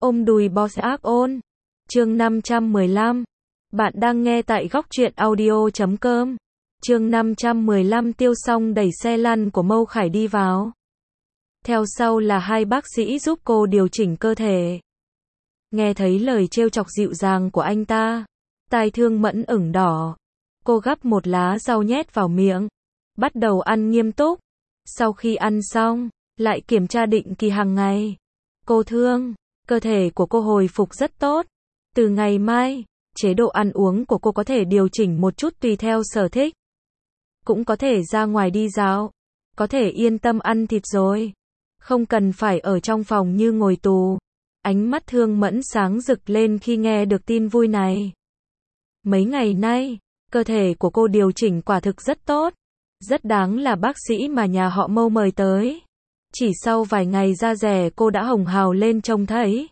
Ôm đùi boss ác ôn. Chương 515. Bạn đang nghe tại góc truyện audio.com. Chương 515 Tiêu Song đẩy xe lăn của Mâu Khải đi vào. Theo sau là hai bác sĩ giúp cô điều chỉnh cơ thể. Nghe thấy lời trêu chọc dịu dàng của anh ta, tai Thương Mẫn ửng đỏ. Cô gắp một lá rau nhét vào miệng, bắt đầu ăn nghiêm túc. Sau khi ăn xong, lại kiểm tra định kỳ hàng ngày. Cô Thương, cơ thể của cô hồi phục rất tốt. Từ ngày mai, chế độ ăn uống của cô có thể điều chỉnh một chút tùy theo sở thích. Cũng có thể ra ngoài đi dạo. Có thể yên tâm ăn thịt rồi. Không cần phải ở trong phòng như ngồi tù. Ánh mắt Thương Mẫn sáng rực lên khi nghe được tin vui này. Mấy ngày nay, cơ thể của cô điều chỉnh quả thực rất tốt. Rất đáng là bác sĩ mà nhà họ Mâu mời tới. Chỉ sau vài ngày da dẻ cô đã hồng hào lên trông thấy.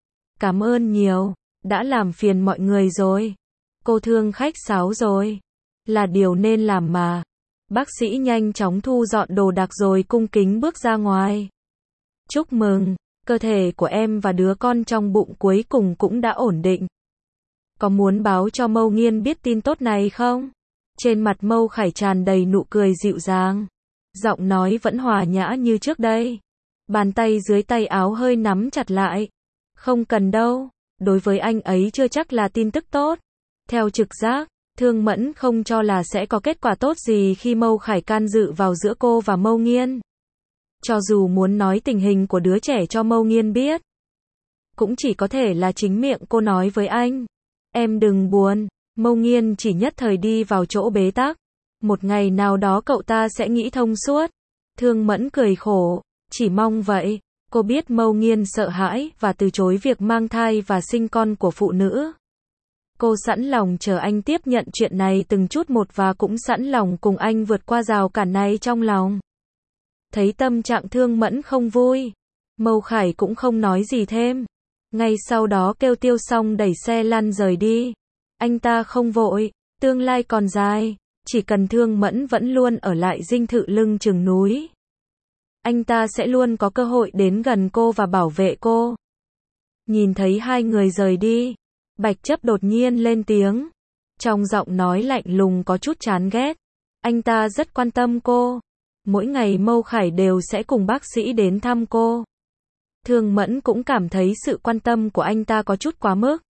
Cảm ơn nhiều, đã làm phiền mọi người rồi. Cô Thương khách sáo rồi. Là điều nên làm mà. Bác sĩ nhanh chóng thu dọn đồ đạc rồi cung kính bước ra ngoài. Chúc mừng, cơ thể của em và đứa con trong bụng cuối cùng cũng đã ổn định. Có muốn báo cho Mâu Nghiên biết tin tốt này không? Trên mặt Mâu Khải tràn đầy nụ cười dịu dàng. Giọng nói vẫn hòa nhã như trước đây. Bàn tay dưới tay áo hơi nắm chặt lại. Không cần đâu, đối với anh ấy chưa chắc là tin tức tốt. Theo trực giác, Thương Mẫn không cho là sẽ có kết quả tốt gì khi Mâu Khải can dự vào giữa cô và Mâu Nghiên. Cho dù muốn nói tình hình của đứa trẻ cho Mâu Nghiên biết, cũng chỉ có thể là chính miệng cô nói với anh. Em đừng buồn, Mâu Nghiên chỉ nhất thời đi vào chỗ bế tắc. Một ngày nào đó cậu ta sẽ nghĩ thông suốt. Thương Mẫn cười khổ, chỉ mong vậy. Cô biết Mâu Nghiên sợ hãi và từ chối việc mang thai và sinh con của phụ nữ. Cô sẵn lòng chờ anh tiếp nhận chuyện này từng chút một và cũng sẵn lòng cùng anh vượt qua rào cản này trong lòng. Thấy tâm trạng Thương Mẫn không vui, Mâu Khải cũng không nói gì thêm. Ngay sau đó kêu Tiêu Song đẩy xe lăn rời đi. Anh ta không vội, tương lai còn dài. Chỉ cần Thương Mẫn vẫn luôn ở lại dinh thự lưng chừng núi, anh ta sẽ luôn có cơ hội đến gần cô và bảo vệ cô. Nhìn thấy hai người rời đi, Bạch Chấp đột nhiên lên tiếng. Trong giọng nói lạnh lùng có chút chán ghét. Anh ta rất quan tâm cô. Mỗi ngày Mâu Khải đều sẽ cùng bác sĩ đến thăm cô. Thương Mẫn cũng cảm thấy sự quan tâm của anh ta có chút quá mức.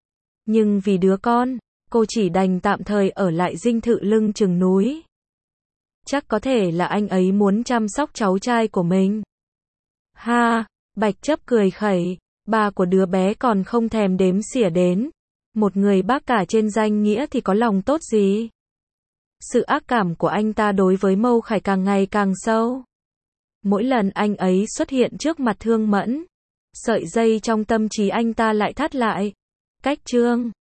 Nhưng vì đứa con, cô chỉ đành tạm thời ở lại dinh thự lưng chừng núi. Chắc có thể là anh ấy muốn chăm sóc cháu trai của mình. Ha, Bạch Chấp cười khẩy, ba của đứa bé còn không thèm đếm xỉa đến. Một người bác cả trên danh nghĩa thì có lòng tốt gì? Sự ác cảm của anh ta đối với Mâu Khải càng ngày càng sâu. Mỗi lần anh ấy xuất hiện trước mặt Thương Mẫn, sợi dây trong tâm trí anh ta lại thắt lại. Cách chương